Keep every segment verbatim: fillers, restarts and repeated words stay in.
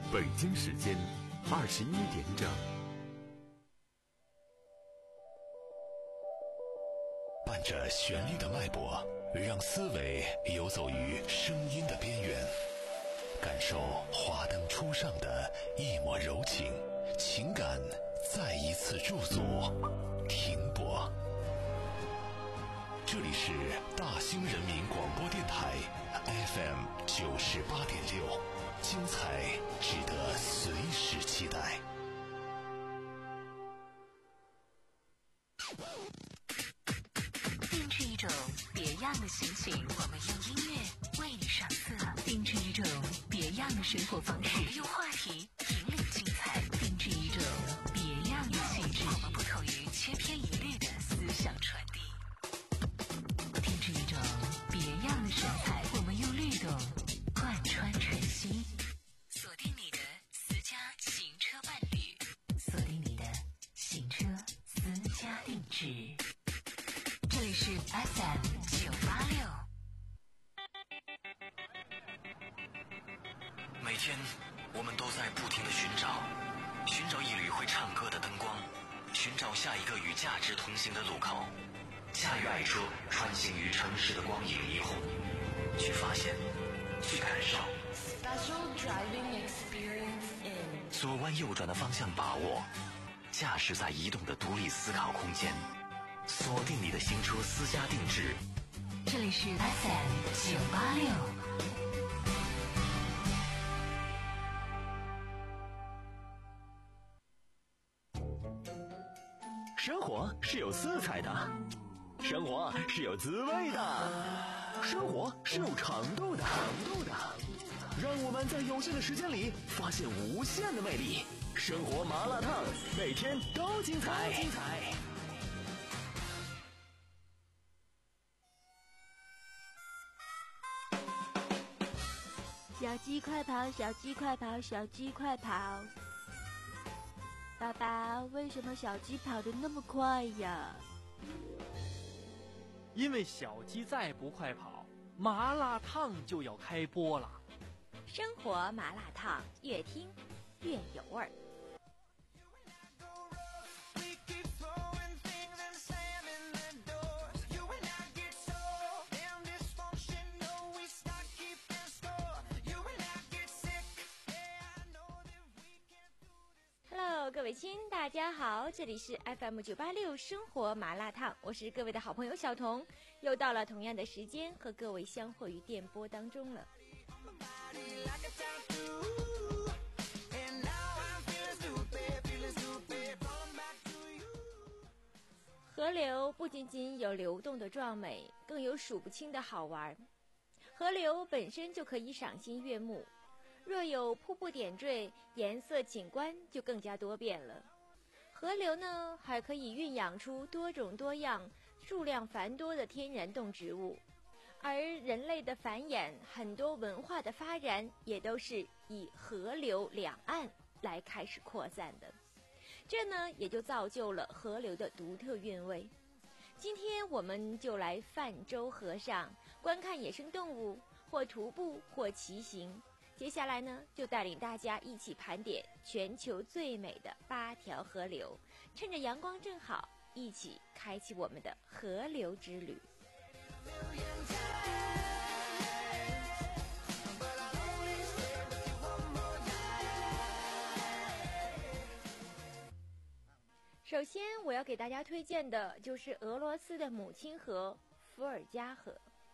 北京时间二十一点整。 伴着旋律的脉搏，让思维游走于声音的边缘，感受华灯初上的一抹柔情，情感再一次驻足停泊。这里是大兴人民广播电台 F M 九十八点六，精彩值得随时期待。 定制一种别样的心情，我们用音乐为你上色；定制一种别样的生活方式，我们用话题引领精彩；定制一种别样的气质，我们不同于千篇一律的思想传递；定制一种别样的神采，我们用律动贯穿晨曦。锁定你的私家行车伴侣，锁定你的行车私家定制。这里是 F M 九八六。 每天我们都在不停地寻找，寻找一缕会唱歌的灯光，寻找下一个与价值同行的路口。驾驭爱车，穿行于城市的光影霓虹，去发现，去感受。 Special driving experience in 左弯右转的方向把握，驾驶在移动的独立思考空间。锁定你的行车私家定制， 这里是 F M 九八六。 生活是有色彩的，生活是有滋味的，生活是有长度的。长度的，让我们在有限的时间里发现无限的魅力。生活麻辣烫，每天都精彩。精彩。 小鸡快跑，小鸡快跑，小鸡快跑！爸爸，为什么小鸡跑得那么快呀？ 因为小鸡再不快跑，麻辣烫就要开播了。 生活麻辣烫，越听越有味儿。各位亲，大家好，这里是 F M 九八六生活麻辣烫，我是各位的好朋友小彤，又到了同样的时间和各位相会于电波当中了。河流不仅仅有流动的壮美，更有数不清的好玩。河流本身就可以赏心悦目，若有瀑布点缀，颜色景观就更加多变了。河流呢，还可以孕养出多种多样、数量繁多的天然动植物，而人类的繁衍，很多文化的发展，也都是以河流两岸来开始扩散的。这呢，也就造就了河流的独特韵味。今天我们就来泛舟河上，观看野生动物，或徒步，或骑行。接下来呢，就带领大家一起盘点全球最美的八条河流，趁着阳光正好，一起开启我们的河流之旅。首先我要给大家推荐的就是俄罗斯的母亲河伏尔加河。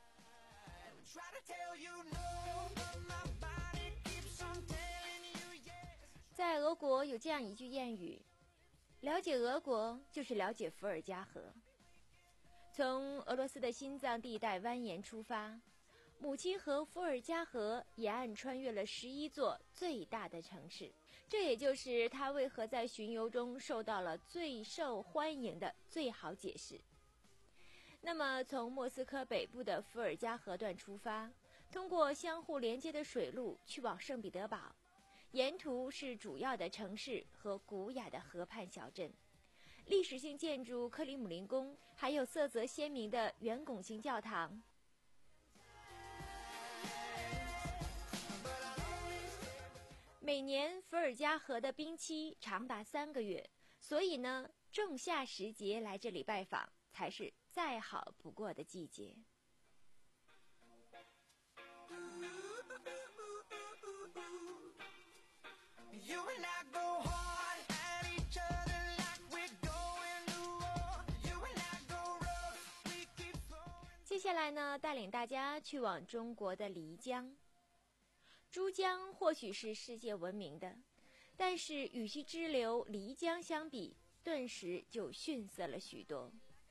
在俄国有这样一句谚语，了解俄国就是了解伏尔加河。从俄罗斯的心脏地带蜿蜒出发，母亲河伏尔加河沿岸穿越了十一座最大的城市，这也就是它为何在巡游中受到了最受欢迎的最好解释。那么从莫斯科北部的伏尔加河段出发，通过相互连接的水路去往圣彼得堡，沿途是主要的城市和古雅的河畔小镇，历史性建筑克里姆林宫，还有色泽鲜明的圆拱形教堂。每年伏尔加河的冰期长达三个月，所以呢，仲夏时节来这里拜访才是再好不过的季节。接下来呢，带领大家去往中国的漓江。珠江或许是世界闻名的，但是与其支流漓江相比，顿时就逊色了许多。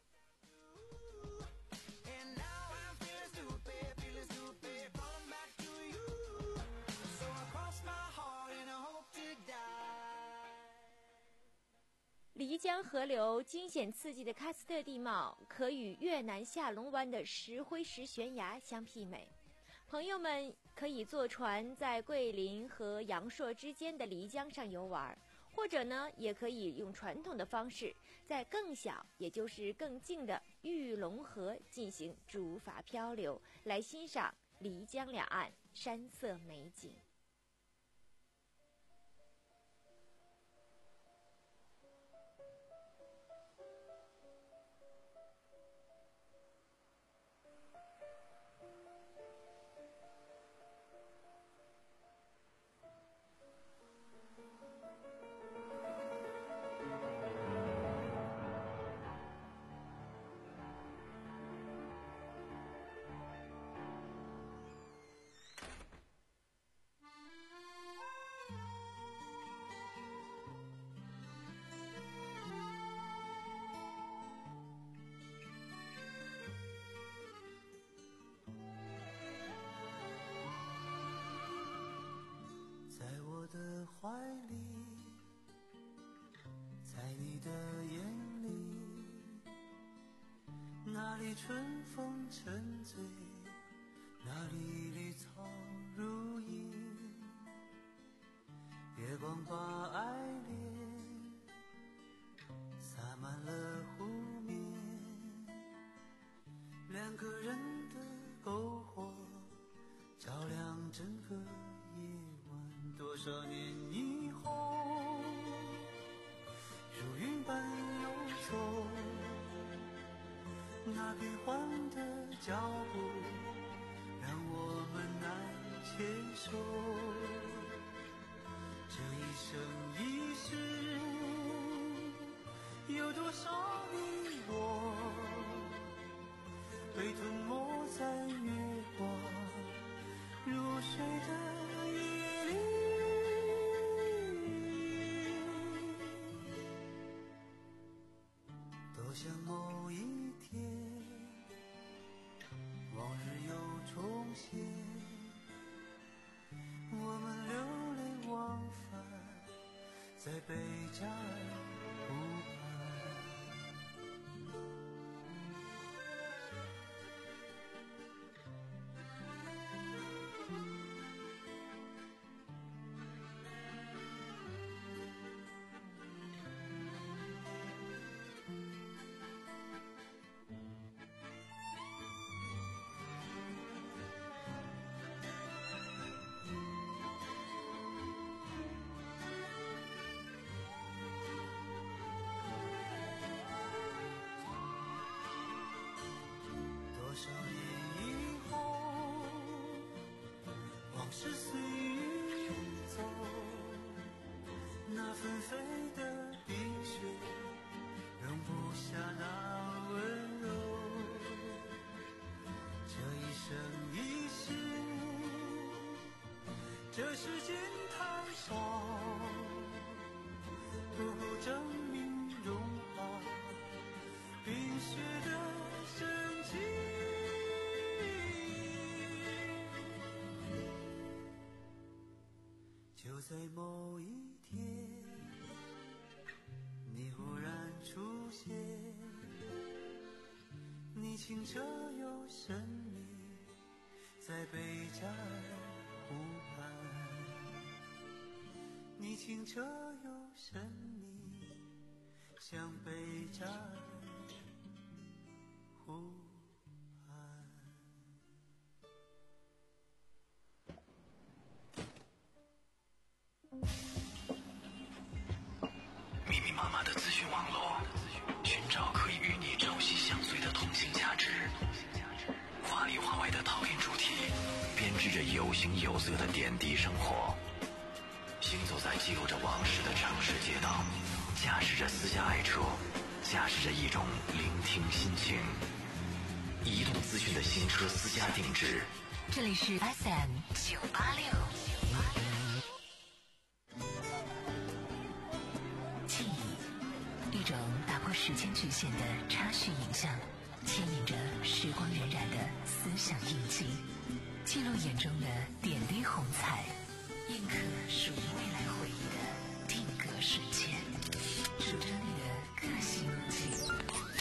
漓江河流惊险刺激的喀斯特地貌，可与越南下龙湾的石灰石悬崖相媲美。朋友们可以坐船在桂林和阳朔之间的漓江上游玩，或者呢，也可以用传统的方式，在更小也就是更近的玉龙河进行竹筏漂流，来欣赏漓江两岸山色美景。 怀里，在你的眼里，那里春风沉醉，那里绿草如茵，月光把爱恋洒满了湖面，两个人的篝火照亮整个夜晚。多少年以后，如云般游走，那变幻的脚步让我们难牵手。这一生一世，有多少你我被吞没在月光入睡的夜里。像某一天，往日又重现，我们流连忘返在贝加尔湖畔。是岁月走，那纷飞的冰雪容不下那温柔。这一生一世，这世间太少，不够证明融化冰雪的深情。就在某一天，你忽然出现，你清澈又神秘，在贝加尔湖畔。你清澈又神秘，像贝加尔湖畔。 有形有色的点滴生活。行走在记录着往事的城市街道，驾驶着私家爱车，驾驶着一种聆听心情。移动资讯的新车私家定制， 这里是 F M 九八六。记忆，一种打破时间局限的插叙影像，牵引着时光荏苒的思想印记，记录眼中的点滴红彩，印刻属于未来回忆的定格瞬间，主张你的个性路径。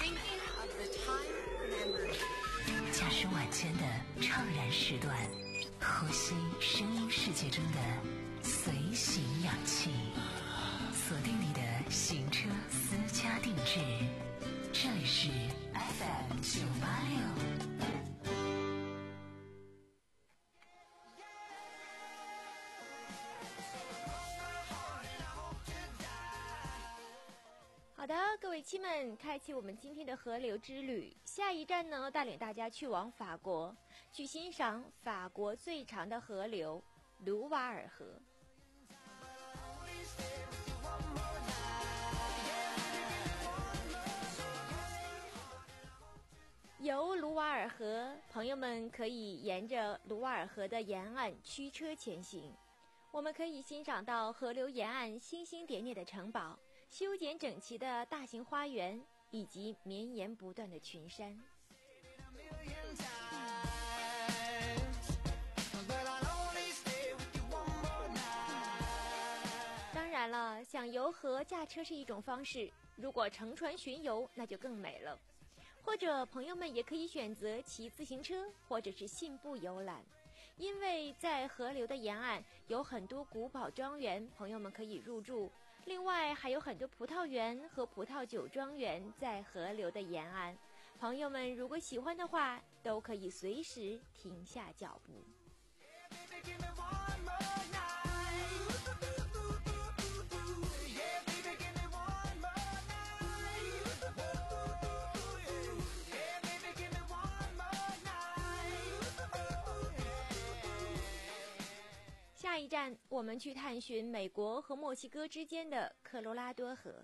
驾驶晚间的怅然时段，呼吸声音世界中的随行氧气，锁定你的行车私家定制，这里是 F M 九八六。 好的，各位亲们，开启我们今天的河流之旅。下一站呢，带领大家去往法国，去欣赏法国最长的河流卢瓦尔河。游卢瓦尔河，朋友们可以沿着卢瓦尔河的沿岸驱车前行。我们可以欣赏到河流沿岸星星点点的城堡，修剪整齐的大型花园，以及绵延不断的群山。当然了，想游河驾车是一种方式，如果乘船巡游，那就更美了。或者朋友们也可以选择骑自行车，或者是信步游览。因为在河流的沿岸有很多古堡庄园，朋友们可以入住。另外还有很多葡萄园和葡萄酒庄园在河流的沿岸，朋友们如果喜欢的话，都可以随时停下脚步。下一站，我们去探寻美国和墨西哥之间的科罗拉多河。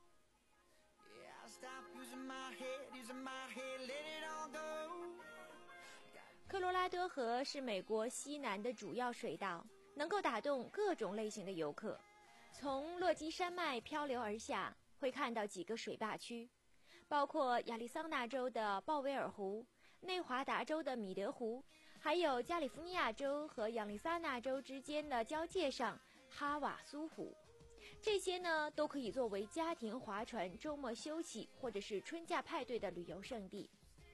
科罗拉多河是美国西南的主要水道，能够打动各种类型的游客。从落基山脉漂流而下，会看到几个水坝区，包括亚利桑那州的鲍威尔湖、内华达州的米德湖，还有加利福尼亚州和亚利桑那州之间的交界上哈瓦苏湖。这些呢都可以作为家庭划船、周末休息或者是春假派对的旅游胜地。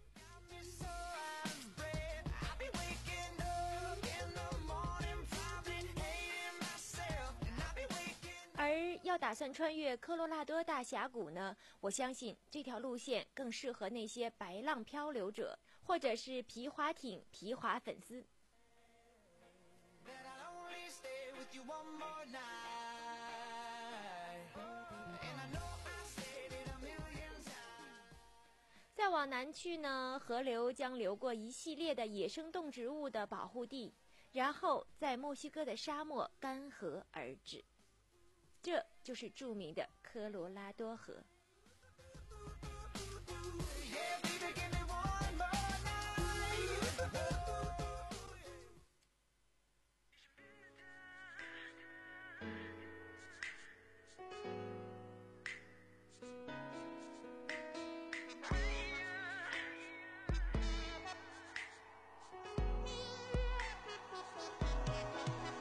而要打算穿越科罗拉多大峡谷呢，我相信这条路线更适合那些白浪漂流者或者是皮划艇皮划粉丝。再往南去呢，河流将流过一系列的野生动植物的保护地，然后在墨西哥的沙漠干涸而止。这就是著名的科罗拉多河。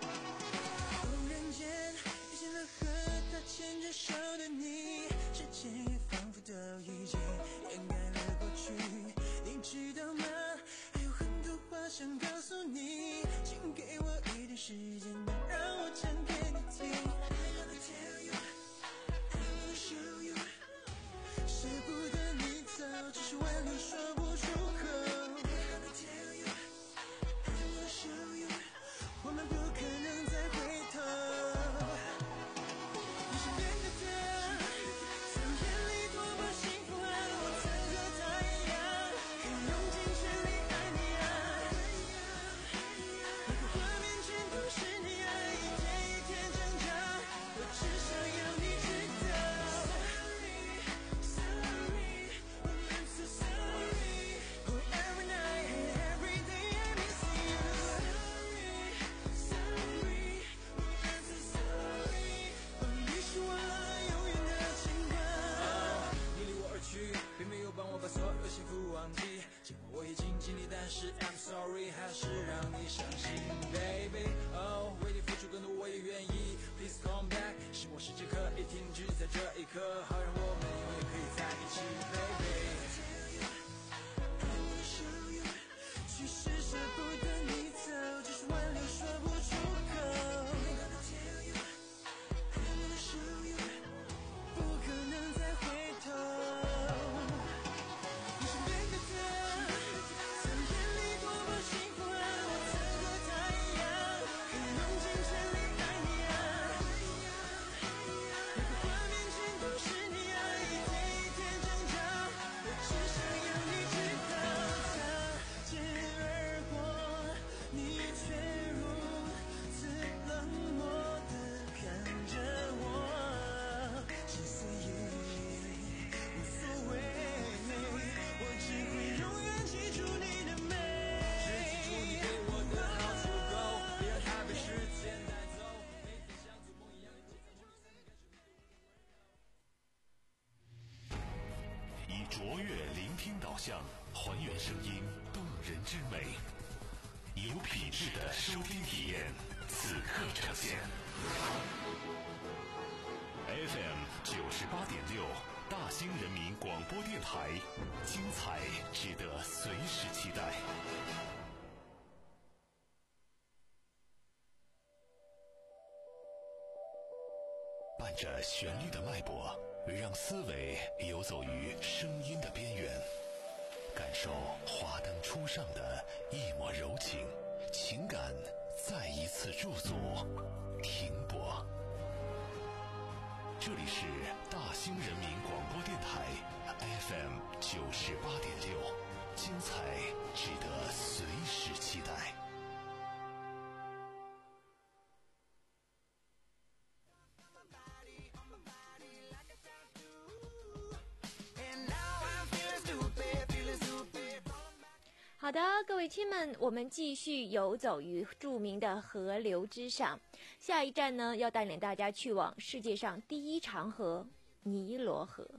牵着手的你，时间像，还原声音动人之美，有品质的收听体验，此刻呈现。F M 九十八点六，大兴人民广播电台，精彩值得随时期待。伴着旋律的脉搏，让思维游走于声音的边缘，感受华灯初上的一抹柔情，情感再一次驻足停泊。这里是大兴人民广播电台 F M 九十八点六，精彩值得随时期待。 好的，各位亲们，我们继续游走于著名的河流之上。下一站呢，要带领大家去往世界上第一长河——尼罗河。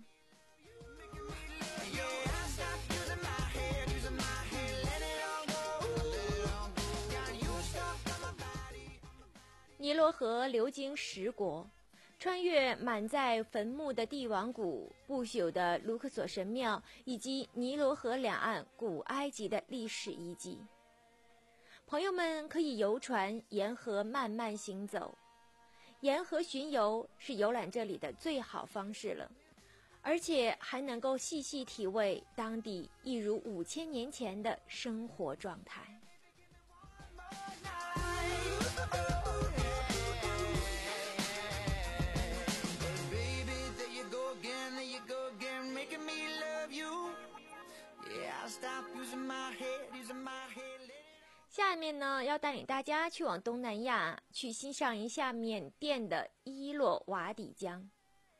尼罗河流经十国，穿越满载坟墓的帝王谷、不朽的卢克索神庙以及尼罗河两岸古埃及的历史遗迹。朋友们可以游船沿河慢慢行走，沿河巡游是游览这里的最好方式了，而且还能够细细体味当地一如五千年前的生活状态。下面呢，要带领大家去往东南亚，去欣赏一下缅甸的伊洛瓦底江。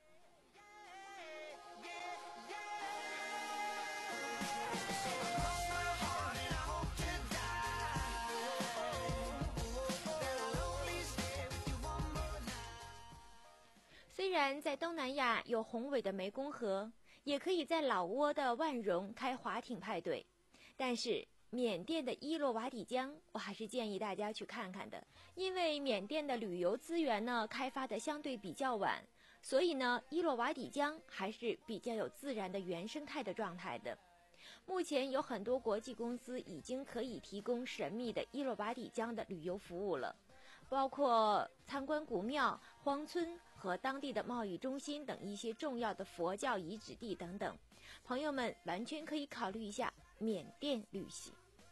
虽然在东南亚有宏伟的湄公河，也可以在老挝的万荣开划艇派对，但是缅甸的伊洛瓦底江我还是建议大家去看看的，因为缅甸的旅游资源呢开发的相对比较晚，所以呢伊洛瓦底江还是比较有自然的原生态的状态的。目前有很多国际公司已经可以提供神秘的伊洛瓦底江的旅游服务了，包括参观古庙、荒村和当地的贸易中心等一些重要的佛教遗址地等等，朋友们完全可以考虑一下缅甸旅行。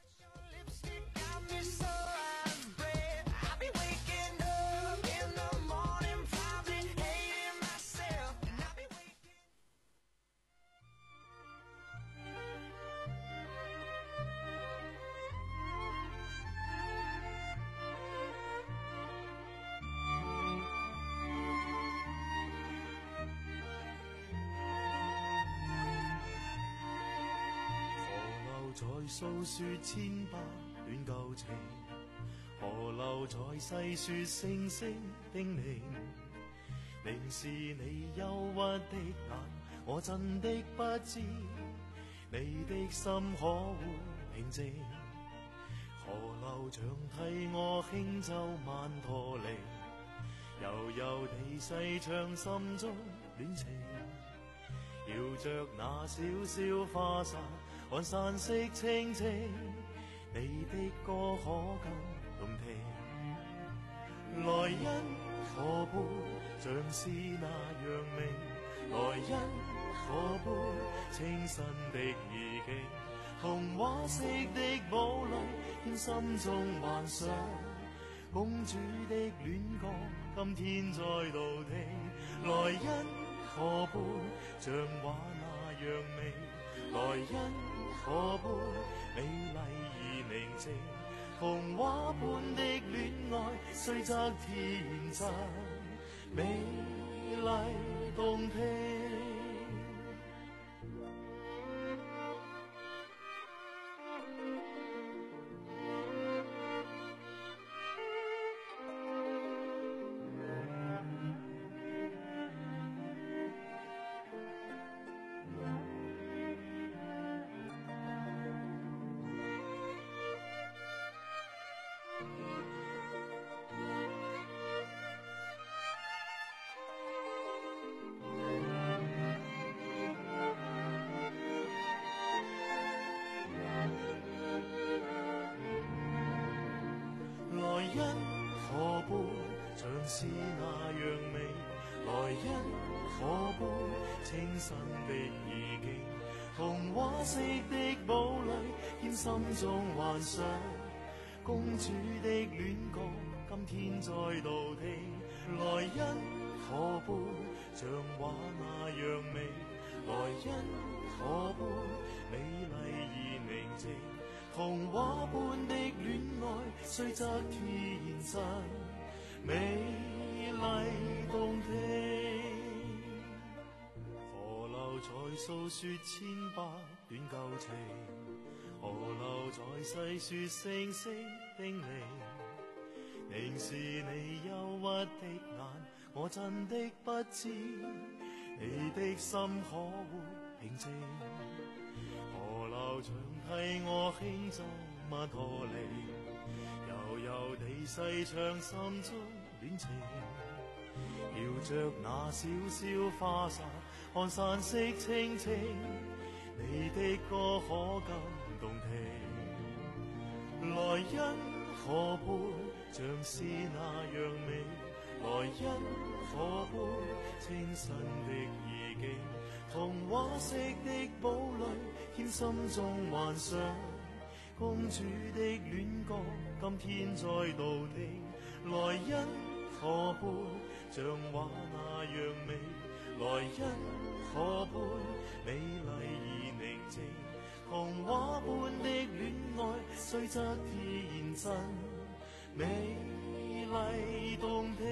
在訴說千百段舊情，河流在細說星星叮嚀，凝視你憂鬱的眼，我真的不知你的心可會平靜。河流像替我輕奏曼陀鈴，悠悠地細唱心中戀情，搖着那小小花傘，看山色清清，你的歌可更動聽。來因河畔像是那樣明，來因河畔清新的意境，童話式的堡壘添心中幻想，公主的戀歌今天再度聽。來因河畔像畫那樣美，來因河畔美麗而寧靜，童話般的戀愛雖則天真美麗動聽。 是那樣美，來因可杯清新的意境，童話式的堡壘添心中幻想，公主的戀歌今天再度聽，來因可杯像畫那樣美，來因可杯美麗而寧靜，童話般的戀愛雖則天真美麗動聽，河流在訴說千百段舊情，河流在細說星星叮嚀，凝視你憂鬱的眼，我真的不知你的心可會平靜，河流長替我輕奏曼陀利，悠悠地細唱心中戀情，搖着那小小花灑看山色清清，你的歌可更動聽，來因可杯像是那樣美，來因可杯清新的意境，童話式的堡壘添心中幻想，公主的戀歌今天再度聽，來因可杯像畫那樣美，來因可杯美麗而寧靜，童話般的戀愛雖則天真美麗動聽，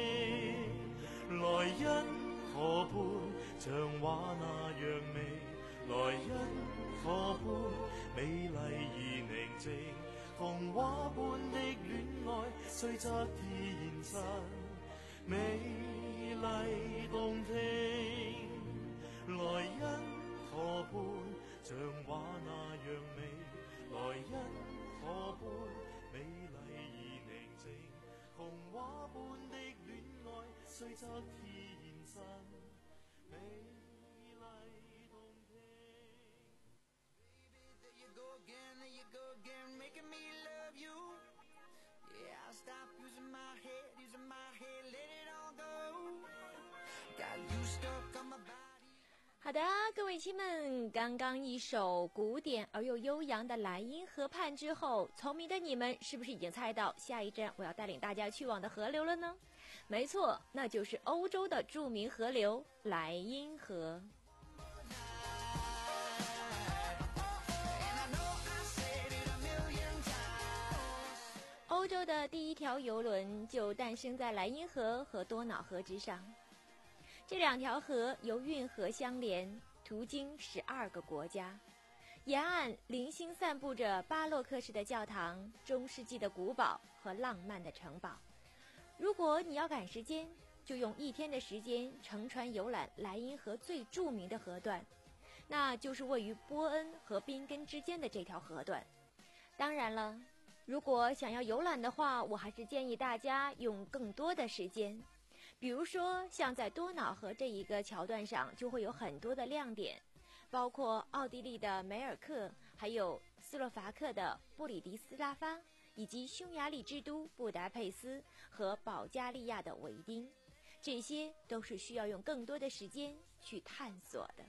來因可杯像畫那樣美，來因可杯美麗而寧靜，童話般的戀愛雖則天真美麗動聽，來因可杯像畫那樣美，來因可杯美麗而寧靜，童話般的戀愛雖則天真美麗動聽。Baby, there you go again, there you go again, making me love you. Yeah, I'll stop using my head, using my head, let it all go. Got you stuck on my body. 好的，各位亲们，刚刚一首古典而又悠扬的莱茵河畔之后，聪明的你们是不是已经猜到下一站我要带领大家去往的河流了呢？没错，那就是欧洲的著名河流莱茵河。欧洲的第一条游轮就诞生在莱茵河和多瑙河之上。这两条河由运河相连，途经十二个国家，沿岸零星散布着巴洛克式的教堂、中世纪的古堡和浪漫的城堡。如果你要赶时间，就用一天的时间乘船游览莱茵河最著名的河段，那就是位于波恩和宾根之间的这条河段。当然了，如果想要游览的话，我还是建议大家用更多的时间。比如说像在多瑙河这一个桥段上就会有很多的亮点，包括奥地利的梅尔克，还有斯洛伐克的布里迪斯拉发，以及匈牙利之都布达佩斯和保加利亚的维丁，这些都是需要用更多的时间去探索的。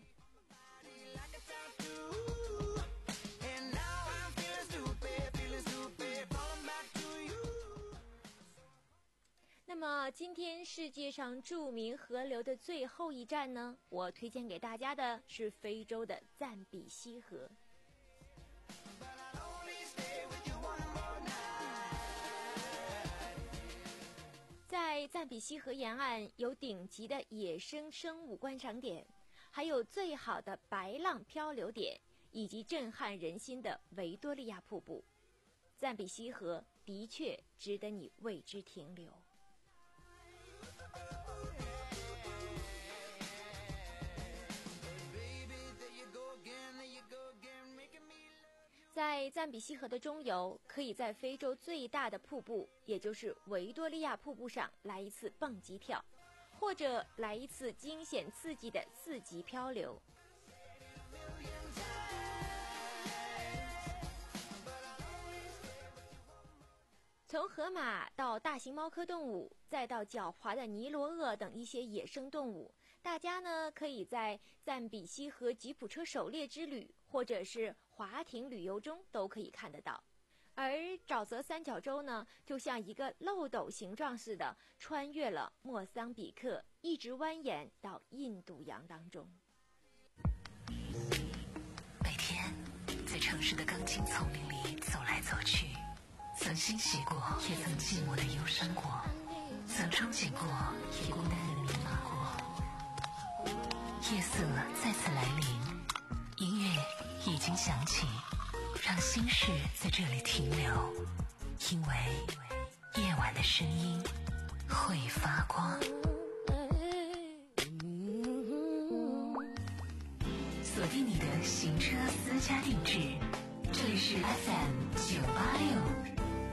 那么今天世界上著名河流的最后一站呢，我推荐给大家的是非洲的赞比西河。在赞比西河沿岸有顶级的野生生物观赏点，还有最好的白浪漂流点，以及震撼人心的维多利亚瀑布。赞比西河的确值得你为之停留。在赞比西河的中游，可以在非洲最大的瀑布，也就是维多利亚瀑布上来一次蹦极跳，或者来一次惊险刺激的四级漂流。 从河马到大型猫科动物，再到狡猾的尼罗鳄等一些野生动物，大家呢可以在赞比西和吉普车狩猎之旅或者是划艇旅游中都可以看得到。而沼泽三角洲呢，就像一个漏斗形状似的，穿越了莫桑比克，一直蜿蜒到印度洋当中。 每天在城市的钢筋丛林里走来走去，曾欣喜过，也曾寂寞的忧伤过，曾憧憬过，也孤单的迷茫过。夜色再次来临，音乐已经响起，让心事在这里停留，因为夜晚的声音会发光。锁定你的行车私家定制，这里是 F M 九八六。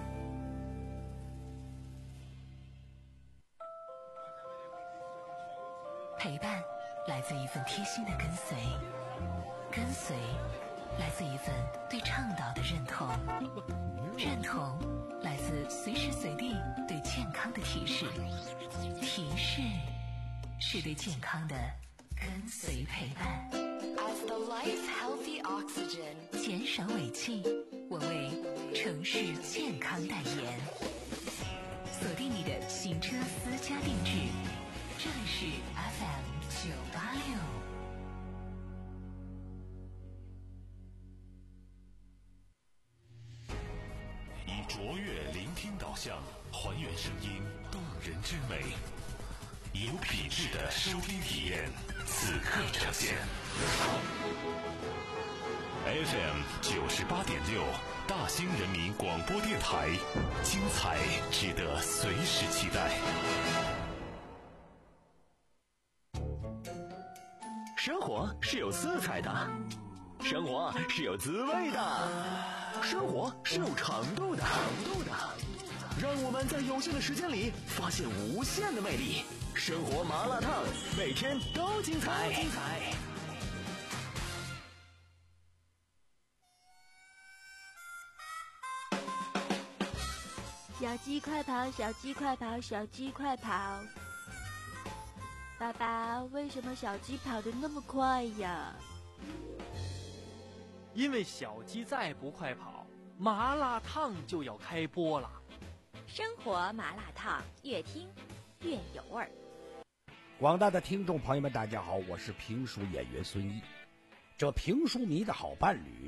陪伴来自一份贴心的跟随，跟随来自一份对倡导的认同，认同来自随时随地对健康的提示，提示是对健康的跟随陪伴。 As the life healthy oxygen， 减少尾气，我为城市健康代言。锁定你的行车私家定制，这里是 F M 九八六。 以卓越聆听导向，还原声音动人之美，有品质的收听体验，此刻呈现。F M 九十八点六，大兴人民广播电台，精彩值得随时期待。 生活是有色彩的，生活是有滋味的，生活是有长度的，长度的。让我们在有限的时间里发现无限的魅力。生活麻辣烫，每天都精彩。精彩。 小鸡快跑，小鸡快跑，小鸡快跑！爸爸，为什么小鸡跑得那么快呀？ 因为小鸡再不快跑，麻辣烫就要开播了。 生活麻辣烫，越听越有味儿。 广大的听众朋友们，大家好，我是评书演员孙一。这评书迷的好伴侣